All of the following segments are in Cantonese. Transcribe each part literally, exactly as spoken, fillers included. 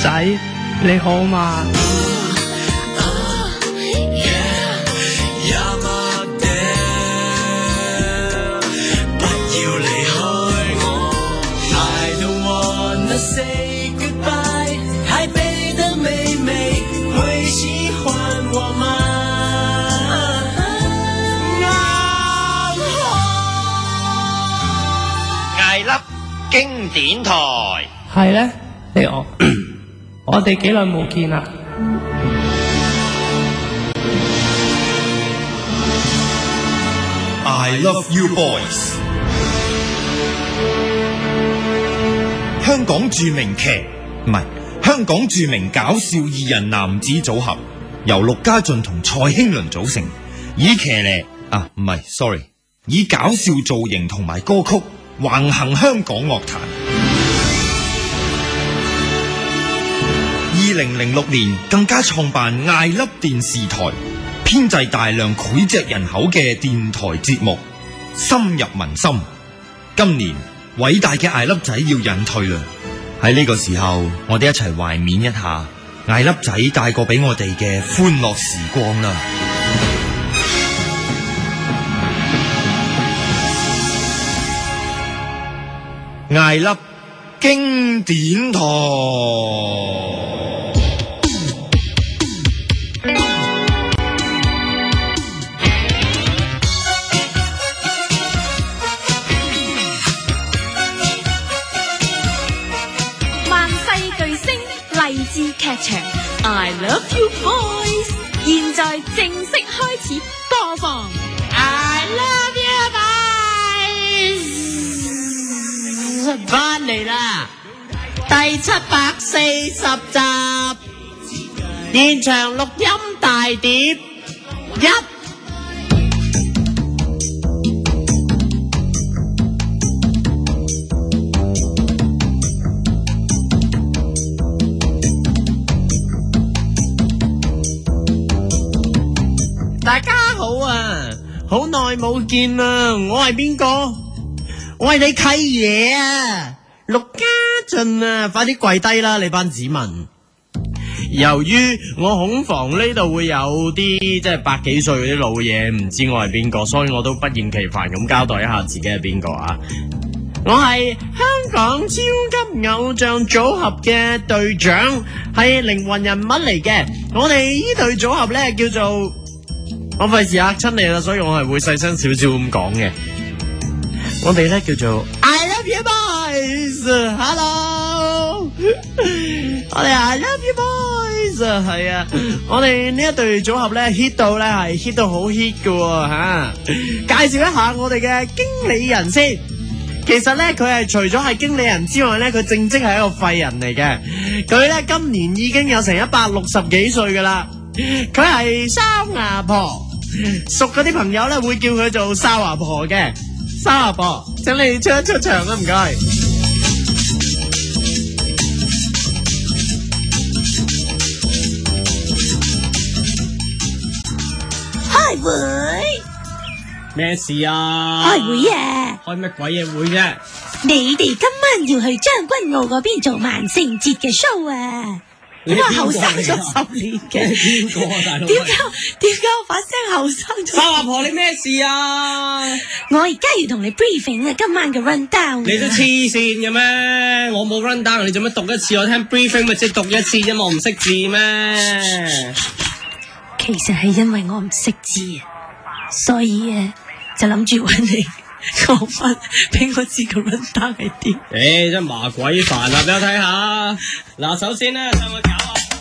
仔，你好嘛？ Say goodbye， 台北的妹妹會喜歡我嗎？ 艾粒經典台係咧，你我我哋幾耐冇見啦？ I love you boys。香港著名劇唔係香港著名搞笑二人男子組合，由陸家俊同蔡興倫組成，以騎呢啊唔係 sorry， 以搞笑造型同埋歌曲橫行香港樂壇。二零零六年更加創辦艾粒電視台，編製大量膾炙人口嘅電台節目，深入民心。今年偉大嘅艾粒仔要隱退啦，喺呢個時候，我哋一齊懷緬一下艾粒仔帶過俾我哋嘅歡樂時光啦。艾粒經典台。 勵志劇場 I Love You Boys 現在正式開始播放 I Love You Boys 翻嚟啦，第七百四十集現場錄音大碟一。大家好啊，好耐冇見啦！我係邊個？我係你契爺啊，陸家俊啊！快啲跪低啦，你班子民！由於我恐防呢度會有啲即係百幾歲嗰啲老嘢唔知我係邊個，所以我都不厭其煩咁交代一下自己係邊個啊！我係香港超級偶像組合嘅隊長，係靈魂人物嚟嘅。我哋呢隊組合咧叫做。我費事嚇親你啦，所以我係會細聲少少咁講嘅。我哋咧叫做 I Love You Boys，Hello， 我哋 I Love You Boys， 係啊，我哋呢一隊組合咧 hit 到咧係 hit 到好 hit 㗎喎嚇。介紹一下我哋嘅經理人先。其實咧佢係除咗係經理人之外咧，佢正職係一個廢人嚟嘅。佢咧今年已經有成一百六十幾歲噶啦。佢係三牙婆，熟嗰啲朋友咧會叫佢做哨牙婆嘅。哨牙婆，請你出一出場啊，唔該。 開會咩事啊？ 開會啊！ 開乜鬼嘢會啫？ 你哋今晚要去將軍澳嗰邊做萬聖節嘅 show 啊！點解後生咗十年嘅？ 邊個啊，大佬？ 點解點解我把聲後生咗？ 哨牙婆，你咩事啊？ 我而家要同你 briefing 啊，今晚嘅 run down。 你都黐線嘅咩？我冇 run down，你做乜讀一次？我聽 briefing 咪即係讀一次啫嘛，我唔識字咩？ 其實係因為我唔識字啊，所以啊就諗住揾你講翻俾我知個 run down 係點。 誒，真麻鬼煩啦！俾我睇下。嗱，首先咧上去搞下。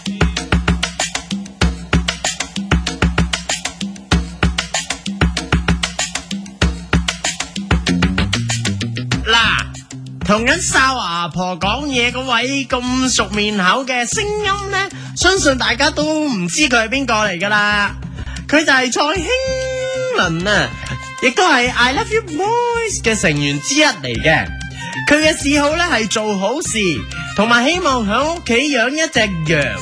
嗱，同緊哨牙婆講嘢嗰位咁熟面口嘅聲音咧，相信大家都唔知佢係邊個嚟噶啦。佢就係蔡興倫啊，亦都係 I Love You Boys 嘅成員之一嚟嘅。佢嘅嗜好咧係做好事，同埋希望喺屋企養一隻羊。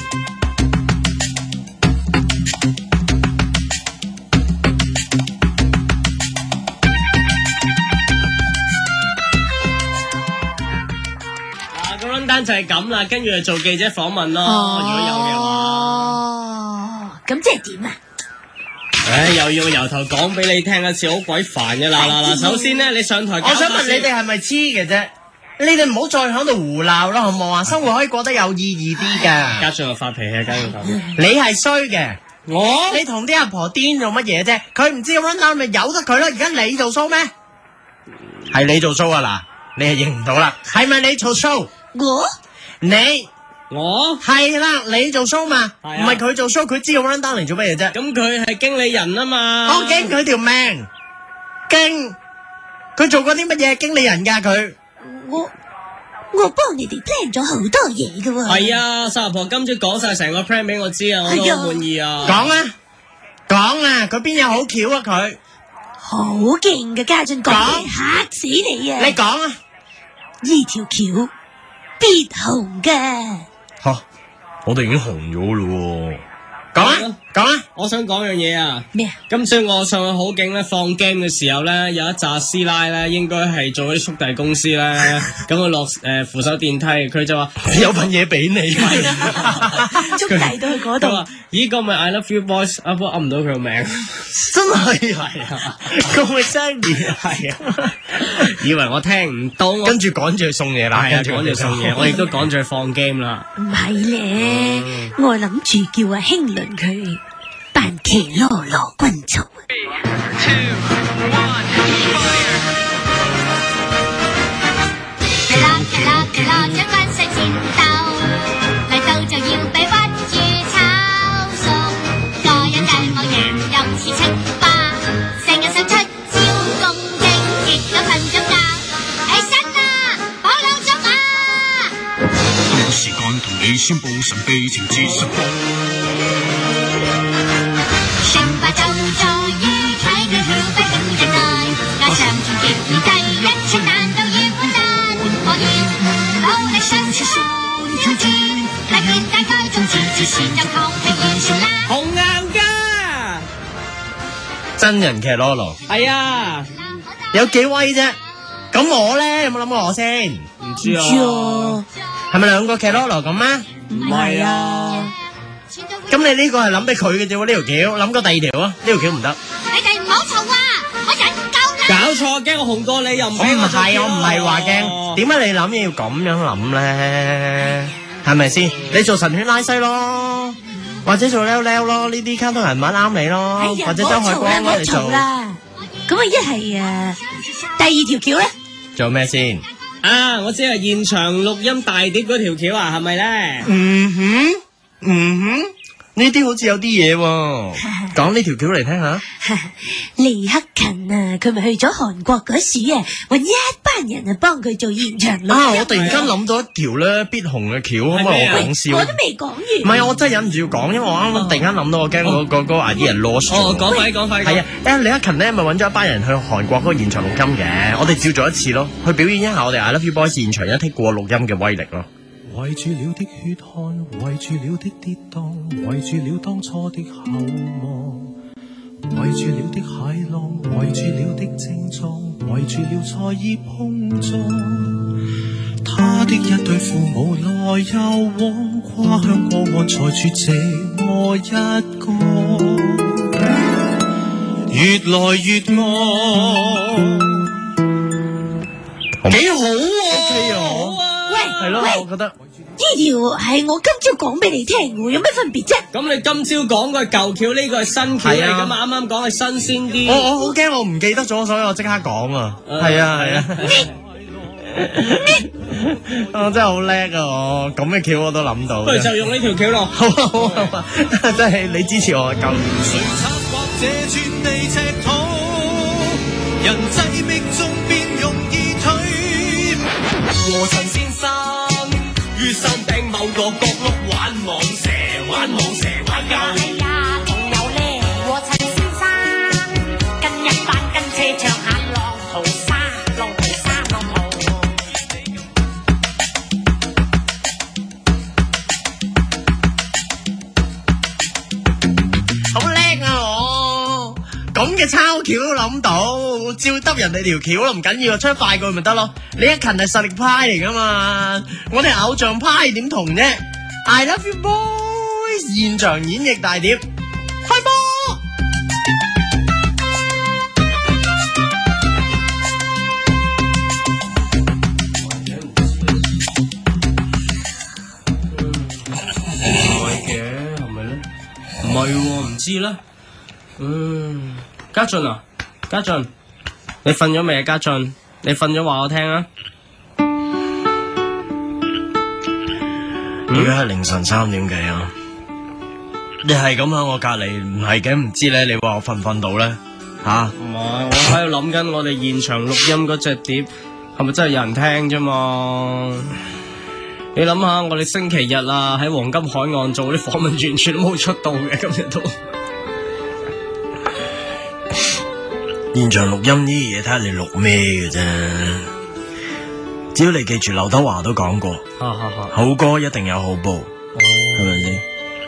單就係咁啦，跟住就做記者訪問咯。如果有嘅話， 哦，咁即係點啊？ 唉，又要由頭講俾你聽一次，好鬼煩嘅啦啦啦！首先咧，你上台， 我想問你哋係咪黐嘅啫？你哋唔好再喺度胡鬧啦，好唔好啊？生活可以過得有意義啲㗎。 家長又發脾氣，家長發脾氣。 你係衰嘅， 我你同啲阿婆癲做乜嘢啫？佢唔知咁 run down 咪由得佢咯。而家你做 show 咩？係你做 show 啊嗱，你係認唔到啦。係咪你做 show？ 我你我係啦，你做 show 嘛？ 係啊唔係佢做 show，佢知道 run down 嚟做乜嘢啫？ 咁佢係經理人啊嘛。 我驚佢條命，驚佢做過啲乜嘢經理人㗎佢？ 我我幫你哋 plan 咗好多嘢㗎喎。 係啊，三阿婆今朝講晒成個 plan 俾我知啊，我都好滿意啊。 講啊講啊，佢邊有好橋啊佢？ 好勁嘅家俊講嘢嚇死你啊！ 你講啊！ 呢條橋必紅㗎。 吓，我哋已經紅咗咯。講啊講啊！ 我想講樣嘢啊。 咩啊？ 今朝我上去好勁咧，放 game 嘅時候咧，有一紮師奶咧，應該係做嗰啲速遞公司咧，咁我落誒扶手電梯，佢就話有份嘢俾你， 速遞到去嗰度。 佢話咦，個咪 I love you boys， 啊不過噏唔到佢個名， 真係係啊，個咪 Sandy 係啊， 以為我聽唔到， 跟住趕住去送嘢啦， 係啊，趕住送嘢，我亦都趕住去放 game 啦。 唔係咧，我諗住叫阿興倫佢扮騎羅羅軍曹。 騎羅騎羅騎羅將軍上前鬥，嚟到就要比屈住炒餸，個人計我贏又是清霸，成日想出招攻擊，結咗瞓咗覺，起身啦，保老鐘啊！ 到時間同你宣布神秘情節實報。 成敗就在於睇佢曉不曉忍耐，加上團結而第一場難道要換蛋？我要努力上前算挑戰，大拳大開總之至善就抗敵完全啦。 紅硬噶， 真人劇咯咯， 係啊， 有幾威啫？咁我咧有冇諗過我先？ 唔知啊， 係咪兩個劇咯咯咁啊？ 唔係啊， 咁你呢個係諗俾佢嘅啫喎，呢條橋諗過第二條啊？呢條橋唔得。 你哋唔好嘈啊！我忍夠啦。 搞錯，驚我紅過你又唔我唔俾我做係，我唔係話哦驚。點解你諗嘢要咁樣諗咧？係咪先？你做神犬拉西咯，或者做 Leo Leo 咯，呢啲卡通人物啱你哎咯， 呀， 或者周海光咯，你嘈做。 啦。咁啊，一係啊，第二條橋咧， 做咩先？ 啊！我知係現場錄音大碟嗰條橋啊，係咪咧？ 嗯哼，嗯哼，呢啲好似有啲嘢喎。講呢條橋嚟聽下。 李克勤啊，佢咪去咗韓國嗰時啊，搵一班人啊幫佢做現場錄音。 啊！我突然間諗到一條咧必紅嘅橋，可唔可以我講笑？ 我都未講完。 唔係，我真係忍唔住要講，因為我啱啱突然間諗到，我驚嗰個嗰個 idea lost 咗。 哦，講快講快。 係啊，誒李克勤咧咪揾咗一班人去韓國嗰個現場錄音嘅，我哋照做一次咯，去表演一下我哋 I Love You Boys 現場一剔過錄音嘅威力咯。 圍住了的血汗，圍住了的跌宕，圍住了當初的厚望，圍住了的駭浪，圍住了的症狀，圍住了賽意碰撞。他的一對父母來又往，跨向過岸，才住這我一個，越來越愛， 幾好喎！ 喂， 係咯， 喂我覺得呢條係我今朝講俾你聽嘅，有咩分別啫？ 咁你今朝講個係舊橋，呢個係新橋嚟噶嘛？啱啱講係新鮮啲。 我我好驚我唔記得咗，所以我即刻講啊！係啊係啊，我真係好叻啊！我咁嘅橋我都諗到。 不如就用呢條橋咯。 好啊好啊好啊！真係你支持我夠。 誰策劃這轉地赤土，人際迫中便容易退。和陳先生於山頂某個角落玩網蛇，玩網蛇玩夠。 係啊，仲有咧，和陳先生跟一班跟車唱下浪淘沙，浪淘沙浪淘。 好叻啊我！ 咁嘅抄橋都諗到，照得人哋條橋咯，唔緊要，出快句咪得咯。李克勤係實力派嚟噶嘛，我哋係偶像派點同啫 ？I love you boys， 現場演繹大碟，開波！ 唔係嘅，係咪咧？唔係喎，唔知咧。嗯，家俊啊，家俊，你瞓咗未啊？家俊，你瞓咗話我聽啊。 而家係凌晨三點幾啊！你係咁喺我隔籬，唔係嘅，唔知咧。你話我瞓唔瞓到咧？吓？ 唔係，我喺度諗緊我哋現場錄音嗰隻碟係咪真係有人聽啫嘛？你諗下，我哋星期日啊喺黃金海岸做啲訪問，完全都冇出到嘅，今日都。 現場錄音呢啲嘢，睇下你錄咩嘅啫。只要你記住，劉德華都講過，好歌一定有好報，係咪先？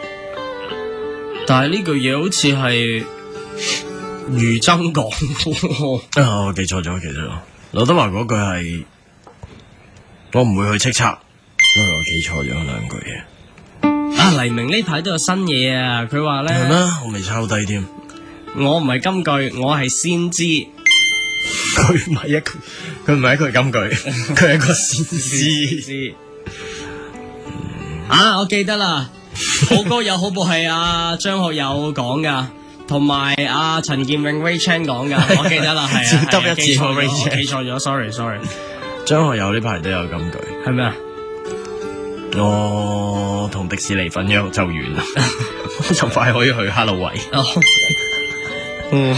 但係呢句嘢好似係余爭講嘅。 啊，我記錯咗，其實劉德華嗰句係我唔會去叱咤，因為我記錯咗兩句嘢。 啊，黎明呢排都有新嘢啊！佢話咧， 係咩？我未抄低添。 我唔係金句，我係先知。 佢唔係一句，佢唔係一句金句，佢係一個先知。 啊，我記得啦，好歌有好報係阿張學友講噶，同埋阿陳建永 Ray Chan 講噶，我記得啦，係啊， 得一次記錯 Ray 咗， Chan 記錯咗 ，sorry sorry。 張學友呢排都有金句， 係咩啊？ 我同迪士尼份約就完啦，就快可以去哈囉喂。 嗯，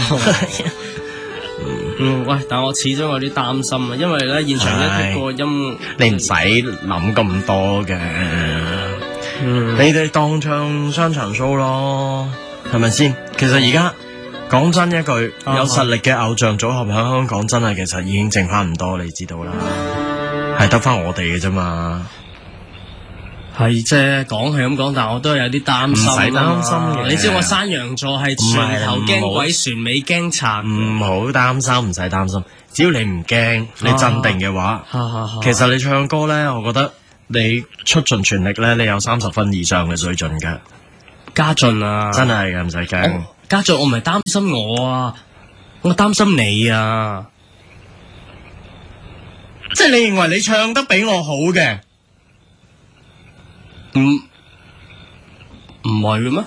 嗯，喂，但我始終有啲擔心啊，因為咧現場一個音， 你唔使諗咁多嘅， 嗯， 你哋當唱商場 show 咯，係咪先？其實而家講真一句， 啊、 有實力嘅偶像組合喺香港真係其實已經剩翻唔多，你知道啦，係得翻我哋嘅啫嘛。 係啫，講係咁講，但我都係有啲擔心。唔使擔心嘅， 你知我山羊座係船頭驚鬼，船尾驚賊。 唔好擔心，唔使擔心。只要你唔驚，你鎮定嘅話， 啊啊啊、 其實你唱歌咧，我覺得你出盡全力咧，你有三十分以上嘅水準㗎。 家俊啊， 真係嘅，唔使驚。 家俊，我唔係擔心我啊，我擔心你啊。 即係你認為你唱得比我好嘅？ 唔唔係嘅咩？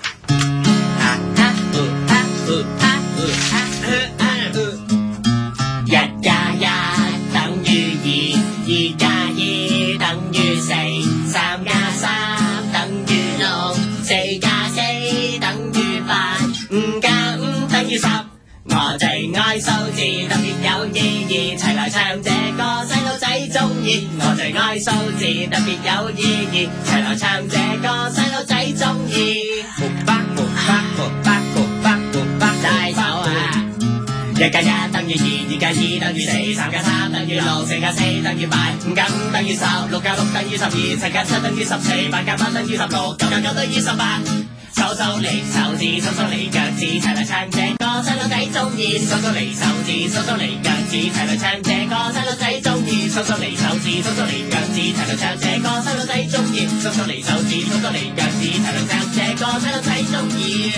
一加一等於二，二加二等於四，三加三等於六，四加四等於八，五加五等於十。我最愛數字，特別有意義，齊來唱這個細路仔鍾意。我最愛數字，特別有意義，齊來唱這個細路仔鍾意。木巴木巴木巴木巴木巴大手啊！一加一等於二，二加二等於四，三加三等於六，四加四等於八，五加五等於十，六加六等於十二，七加七等於十四，八加八等於十六，九加九等於十八。數數嚟手指，數數嚟腳趾，齊嚟唱這個細路仔鍾意。數數嚟手指，數數嚟腳趾，齊嚟唱這個細路仔鍾意。數數嚟手指，數數嚟腳趾，齊嚟唱這個細路仔鍾意。數數嚟手指，數數嚟腳趾，齊嚟唱這個細路仔鍾意。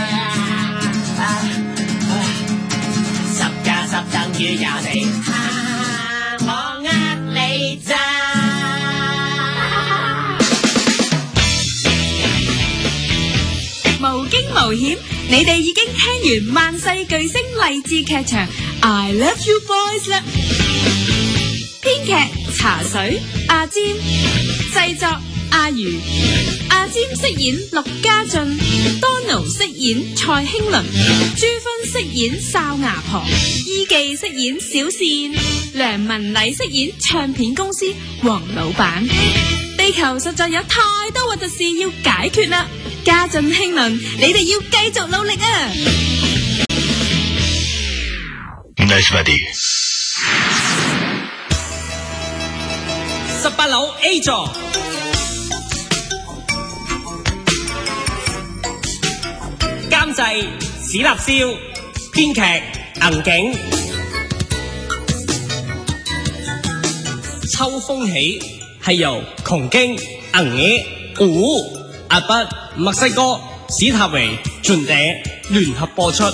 十加十等於廿四，我呃你咋？ 無驚無險，你哋已經聽完萬世巨星勵志劇場 I Love You Boys 啦。編劇茶水阿占，製作阿如，阿占飾演陸家俊，多奴飾演蔡興倫，朱芬飾演哨牙婆，伊記飾演小倩，梁文禮飾演唱片公司黃老闆。地球實在有太多核突事要解決啦！家俊興倫，你哋要繼續努力啊 ！Nice buddy。 十八樓 A 座，監製史立少， 編劇銀景。秋風起係由窮經銀野古阿筆墨西哥史塔維盡地聯合播出。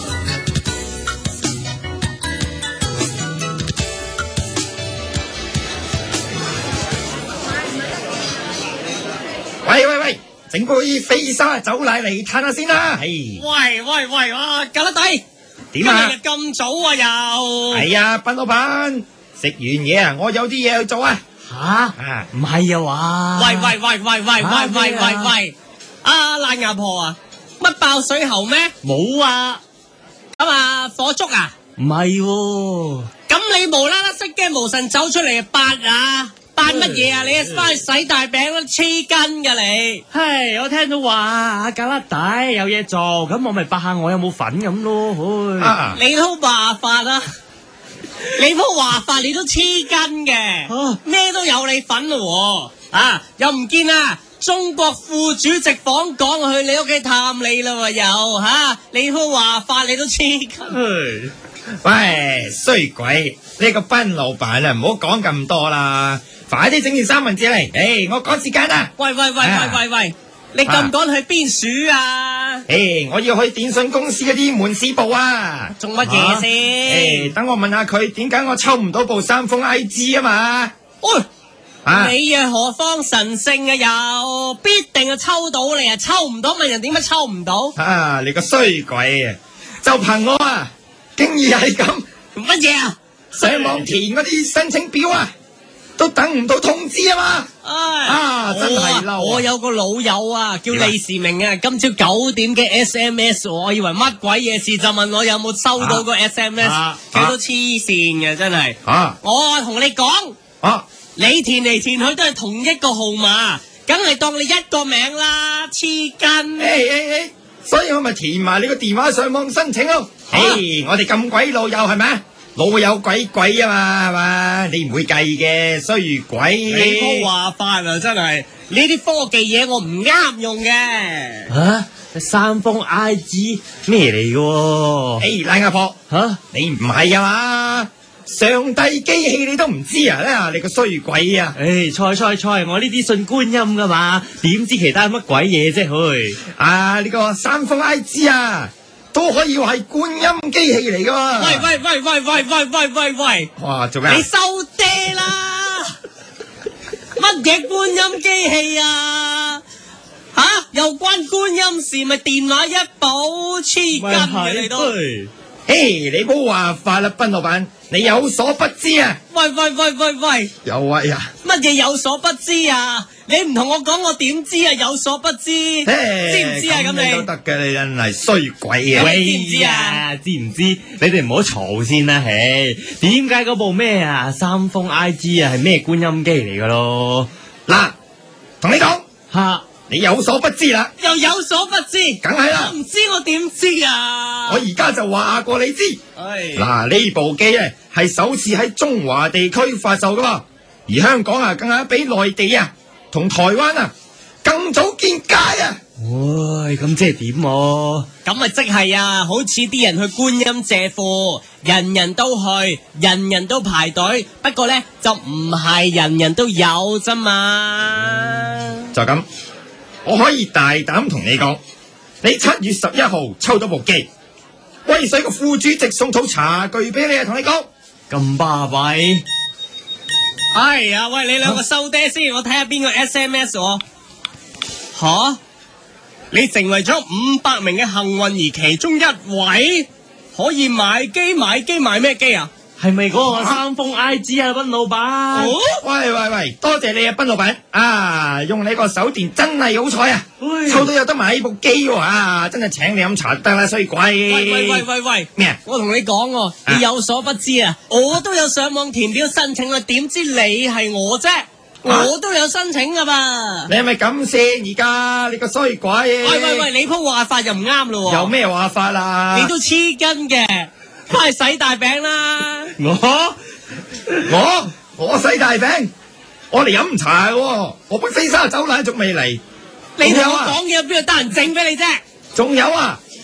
喂喂喂，整杯飛沙走奶嚟嘆下先啦。係喂喂喂，哇，格粒底， 點啊？ 今日咁早啊又？ 係啊，斌老闆，食完嘢啊，我有啲嘢去做啊。 吓， 啊， 唔係啊話？ 喂喂喂喂喂喂喂喂喂，啊爛牙婆啊，乜爆水喉咩？ 冇啊， 咁啊火燭啊？ 唔係喎。 咁你無啦啦失驚無神走出嚟八啊？扮乜嘢啊？你翻去洗大餅啦，黐筋噶你！ 唉，我聽到話阿格拉底有嘢做，咁我咪八下我有冇份咁咯。唉， 啊， 你都話法啦，你都話法，你都黐筋嘅，咩都有你份咯喎！啊，又唔見啊！中國副主席訪港去你屋企探你啦喎，又吓你都話法，你都黐筋。 喂，衰鬼，呢個斌老闆啊，唔好講咁多啦。快啲整件三文治嚟！誒，我趕時間啊！ 喂喂喂喂喂喂，你咁趕去邊處啊？ 誒，我要去電信公司嗰啲門市部啊！ 做乜嘢先？ 誒，等我問下佢點解我抽唔到部三豐 I G 啊嘛？ 喂， 啊， 你啊何方神聖啊又必定啊抽到你啊，抽唔到問人點解抽唔到？ 啊，你個衰鬼啊！就憑我啊，竟然係咁乜嘢啊？ 上網填嗰啲申請表啊！都等唔到通知啊嘛！ 唉啊，真係嬲啊！ 我有個老友啊，叫李時明啊，今朝九點嘅 S M S， 我以為乜鬼嘢事，就問我有冇收到個 S M S，佢都黐線嘅真係。 啊， 我同你講， 啊， 你填嚟填去都係同一個號碼，梗係當你一個名啦，黐筋。 誒誒誒，所以我咪填埋你個電話上網申請咯。誒，我哋咁鬼老友係咪啊？老友鬼鬼啊嘛，係嘛？你唔會計嘅衰鬼。 你個話法啊，真係呢啲科技嘢我唔啱用嘅。 吓，三豐 I G 咩嚟嘅？ 誒，爛阿婆， 吓， 你唔係啊嘛？上帝機器你都唔知啊？咧，你個衰鬼啊！ 誒，菜菜菜，我呢啲信觀音噶嘛，點知其他乜鬼嘢啫？去啊，呢個三豐 I G 啊！都可以話係觀音機器嚟噶嘛？ 喂喂喂喂喂喂喂喂喂！ 哇，做咩啊？ 你收爹啦！乜嘢觀音機器啊？吓、啊，又關觀音事？咪電話一部黐筋嘅你都。 嘿，你唔好話法啦，斌老闆，你有所不知啊！ 喂喂喂喂喂！ 有位啊！ 乜嘢有所不知啊？你唔同我講，我點知啊？有所不知，知唔知啊？咁你都得嘅，你真係衰鬼啊！ 喂，知唔知啊？ 知唔知？你哋唔好嘈先啦，嘿！點解嗰部咩啊？三豐 I G 啊，係咩觀音機嚟噶咯？ 嗱，同你講吓， 你有所不知啦， 又有所不知， 梗係啦！ 我唔知我點知啊？ 我而家就話過你知。 唉， 嗱，呢部機咧係首次喺中華地區發售噶嘛，而香港啊更加比內地啊同台灣啊更早見街啊！ 喂，咁即係點啊？ 咁咪即係啊，好似啲人去觀音借庫，人人都去，人人都排隊，不過咧就唔係人人都有啫嘛。 就咁，我可以大膽同你講，你七月十一號抽到部機，威水個副主席送套茶具俾你啊！同你講， 咁巴閉。 哎呀，喂，你兩個收爹先，我睇下邊個 S M S 我。吓，你成為咗五百名嘅幸運兒其中一位，可以買機買機買咩機啊？ 係咪嗰個三豐 I G 啊，斌老闆？ 哦， 喂喂喂，多謝你啊，斌老闆啊，用你個手電真係好彩啊！ 喂抽到有得買部機喎啊，真係請你飲茶得啦，衰鬼！ 喂喂喂喂喂， 咩啊？ 我同你講喎， 啊你有所不知啊，我都有上網填表申請啊，點知你係我啫？我都有申請噶嘛？ 你係咪咁先？而家你個衰鬼！ 喂喂喂，你鋪話法又唔啱咯喎！ 有咩話法啊？ 你都黐筋嘅，翻去洗大餅啦！ 我我我洗大餅，我嚟飲茶喎，我杯飛沙走奶仲未嚟。 你同我仲有啊講嘢邊度得人整俾你啫？ 仲有啊，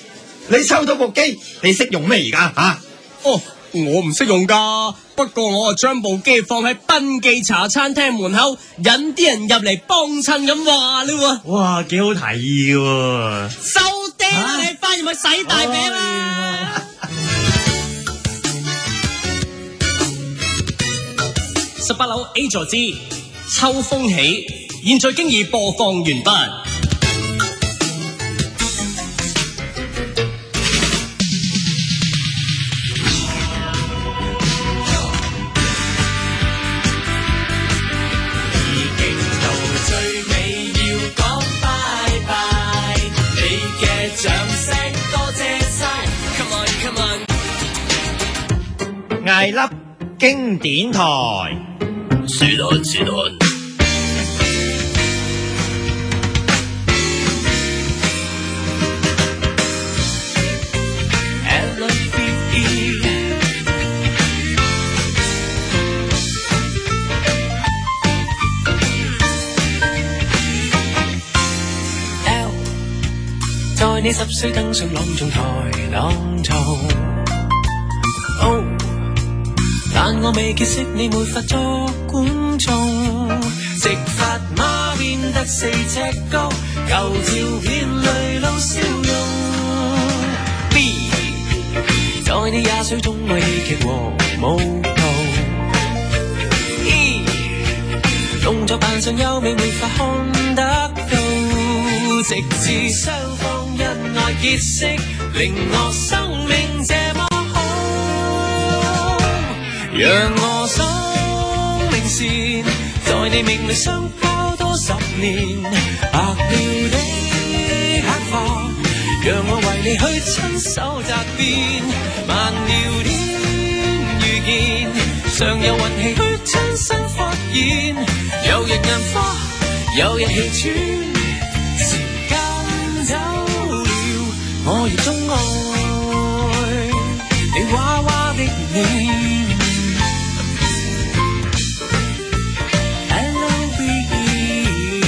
你抽到部機，你識用咩而家吓？ 哦，我唔識用噶，不過我啊將部機放喺賓記茶餐廳門口，引啲人入嚟幫襯咁話啦喎。 哇，幾好提議喎！ 收爹啦你，翻入去洗大餅啦！十八樓 A 座之秋風起，現在經已播放完畢。 艾粒經典台， 是論是論。在你十歲登上朗誦台朗誦。Oh，但我未結識你，沒法作觀眾。直髮馬變得四尺高，舊照片淚露笑容。B， 在你廿歲中愛戲劇和舞蹈。E， 動作扮相優美，沒法看得到。直至雙方因愛結識，令我生命這麼好。讓我生命線在你命裏相交多十年，白了的黑髮，讓我為你去親手摘遍，慢了天遇見，尚有運氣去親身發現，有日眼花，有日氣喘。我亦鍾愛你娃娃的臉 L O V E，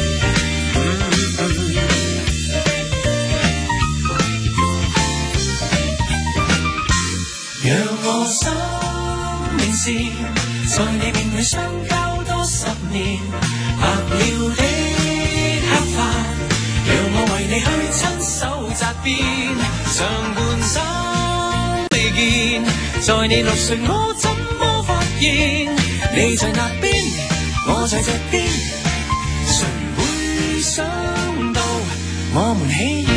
讓我生命線在你命裏相交多十年，白了的黑髮，讓我為你去親手摘遍，上半生未見，在你六歲我怎麼發現，你在那邊，我在這邊，誰會想到我們喜